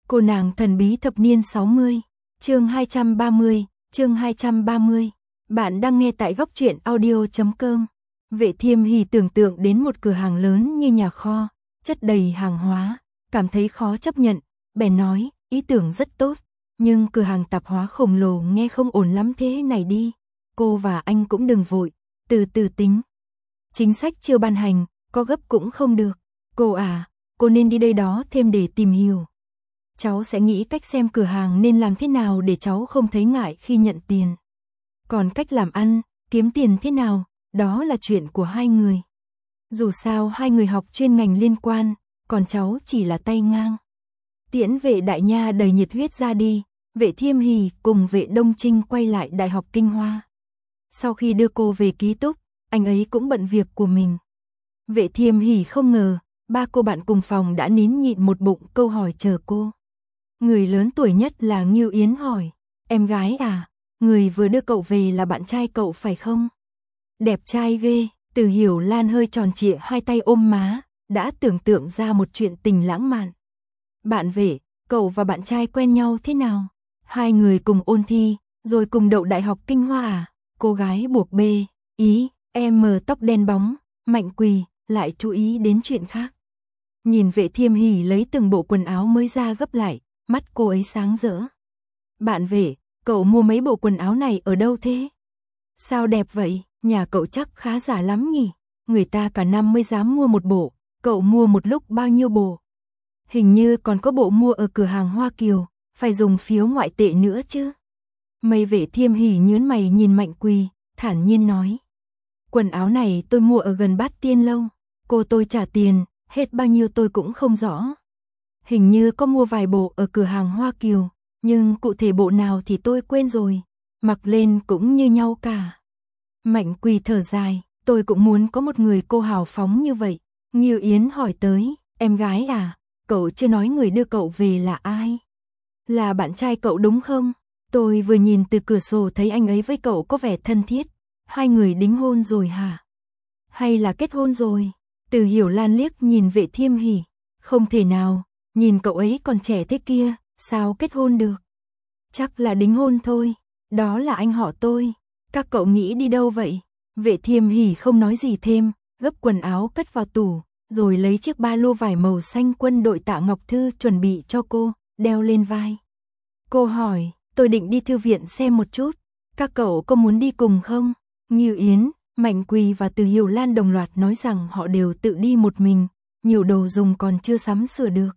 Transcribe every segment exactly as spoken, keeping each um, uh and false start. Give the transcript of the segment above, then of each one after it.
Cô nàng thần bí thập niên sáu mươi, chương hai trăm ba mươi, chương hai trăm ba mươi. Bạn đang nghe tại góc truyện audio chấm com. Vệ Thiêm Hỉ tưởng tượng đến một cửa hàng lớn như nhà kho, chất đầy hàng hóa, cảm thấy khó chấp nhận, bèn nói, ý tưởng rất tốt, nhưng cửa hàng tạp hóa khổng lồ nghe không ổn lắm thế này đi. Cô và anh cũng đừng vội, từ từ tính. Chính sách chưa ban hành, có gấp cũng không được. Cô à, cô nên đi đây đó thêm để tìm hiểu. Cháu sẽ nghĩ cách xem cửa hàng nên làm thế nào để cháu không thấy ngại khi nhận tiền. Còn cách làm ăn, kiếm tiền thế nào, đó là chuyện của hai người. Dù sao hai người học chuyên ngành liên quan, còn cháu chỉ là tay ngang. Tiễn Vệ Đại Nha đầy nhiệt huyết ra đi, Vệ Thiêm Hỉ cùng Vệ Đông Trinh quay lại Đại học Kinh Hoa. Sau khi đưa cô về ký túc, anh ấy cũng bận việc của mình. Vệ Thiêm Hỉ không ngờ, ba cô bạn cùng phòng đã nín nhịn một bụng câu hỏi chờ cô. Người lớn tuổi nhất là Ngưu Yến hỏi, em gái à, người vừa đưa cậu về là bạn trai cậu phải không? Đẹp trai ghê, Từ Hiểu Lan hơi tròn trịa hai tay ôm má, đã tưởng tượng ra một chuyện tình lãng mạn. Bạn Vệ, cậu và bạn trai quen nhau thế nào? Hai người cùng ôn thi, rồi cùng đậu Đại học Kinh Hoa à? Cô gái buộc bê, ý, em mờ tóc đen bóng, Mạnh Quỳ, lại chú ý đến chuyện khác. Nhìn Vệ Thiêm Hỉ lấy từng bộ quần áo mới ra gấp lại, mắt cô ấy sáng rỡ. Bạn Vệ, cậu mua mấy bộ quần áo này ở đâu thế? Sao đẹp vậy, nhà cậu chắc khá giả lắm nhỉ? Người ta cả năm mới dám mua một bộ, cậu mua một lúc bao nhiêu bộ? Hình như còn có bộ mua ở cửa hàng Hoa Kiều, phải dùng phiếu ngoại tệ nữa chứ. Mây Vệ Thiêm Hỉ nhướng mày nhìn Mạnh Quỳ, thản nhiên nói. Quần áo này tôi mua ở gần Bát Tiên Lâu, cô tôi trả tiền, hết bao nhiêu tôi cũng không rõ. Hình như có mua vài bộ ở cửa hàng Hoa Kiều, nhưng cụ thể bộ nào thì tôi quên rồi, mặc lên cũng như nhau cả. Mạnh Quỳ thở dài, tôi cũng muốn có một người cô hào phóng như vậy. Ngưu Yến hỏi tới, em gái à, cậu chưa nói người đưa cậu về là ai? Là bạn trai cậu đúng không? Tôi vừa nhìn từ cửa sổ thấy anh ấy với cậu có vẻ thân thiết. Hai người đính hôn rồi hả? Hay là kết hôn rồi? Từ Hiểu Lan liếc nhìn Vệ Thiêm Hỉ. Không thể nào, nhìn cậu ấy còn trẻ thế kia, sao kết hôn được? Chắc là đính hôn thôi, đó là anh họ tôi. Các cậu nghĩ đi đâu vậy? Vệ Thiêm Hỉ không nói gì thêm, gấp quần áo cất vào tủ, rồi lấy chiếc ba lô vải màu xanh quân đội Tạ Ngọc Thư chuẩn bị cho cô, đeo lên vai. Cô hỏi, tôi định đi thư viện xem một chút, các cậu có muốn đi cùng không? Ngưu Yến, Mạnh Quỳ và Từ Hiểu Lan đồng loạt nói rằng họ đều tự đi một mình, nhiều đồ dùng còn chưa sắm sửa được.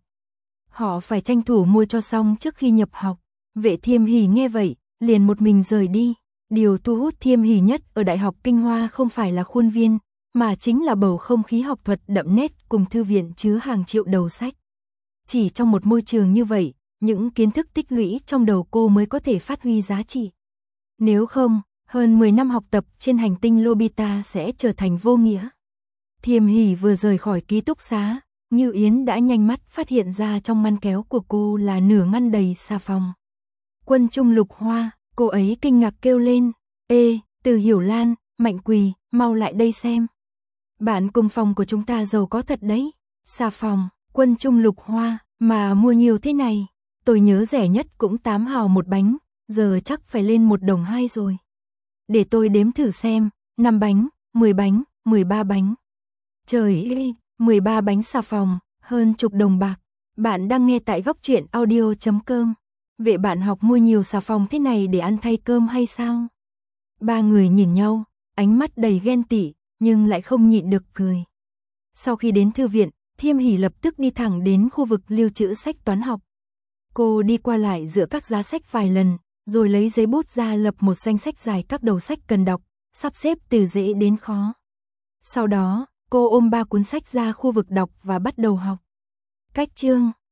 Họ phải tranh thủ mua cho xong trước khi nhập học. Vệ Thiêm Hỉ nghe vậy, liền một mình rời đi. Điều thu hút Thiêm Hỉ nhất ở Đại học Kinh Hoa không phải là khuôn viên, mà chính là bầu không khí học thuật đậm nét cùng thư viện chứa hàng triệu đầu sách. Chỉ trong một môi trường như vậy, những kiến thức tích lũy trong đầu cô mới có thể phát huy giá trị. Nếu không, hơn mười năm học tập trên hành tinh Lobita sẽ trở thành vô nghĩa. Thiêm Hỉ vừa rời khỏi ký túc xá, Ngưu Yến đã nhanh mắt phát hiện ra trong ngăn kéo của cô là nửa ngăn đầy xà phòng. Quân Trung Lục Hoa, cô ấy kinh ngạc kêu lên, ê, Từ Hiểu Lan, Mạnh Quỳ, mau lại đây xem. Bạn cùng phòng của chúng ta giàu có thật đấy. Xà phòng, Quân Trung Lục Hoa, mà mua nhiều thế này, tôi nhớ rẻ nhất cũng tám hào một bánh, giờ chắc phải lên một đồng hai rồi. Để tôi đếm thử xem, năm bánh, mười bánh, mười ba bánh. Trời ơi, mười ba bánh xà phòng, hơn chục đồng bạc. Bạn đang nghe tại góc truyện audio chấm com. Vậy bạn học mua nhiều xà phòng thế này để ăn thay cơm hay sao? Ba người nhìn nhau, ánh mắt đầy ghen tị, nhưng lại không nhịn được cười. Sau khi đến thư viện, Thiêm Hỉ lập tức đi thẳng đến khu vực lưu trữ sách toán học. Cô đi qua lại giữa các giá sách vài lần, rồi lấy giấy bút ra lập một danh sách dài các đầu sách cần đọc, sắp xếp từ dễ đến khó. Sau đó, cô ôm ba cuốn sách ra khu vực đọc và bắt đầu học. Cách chương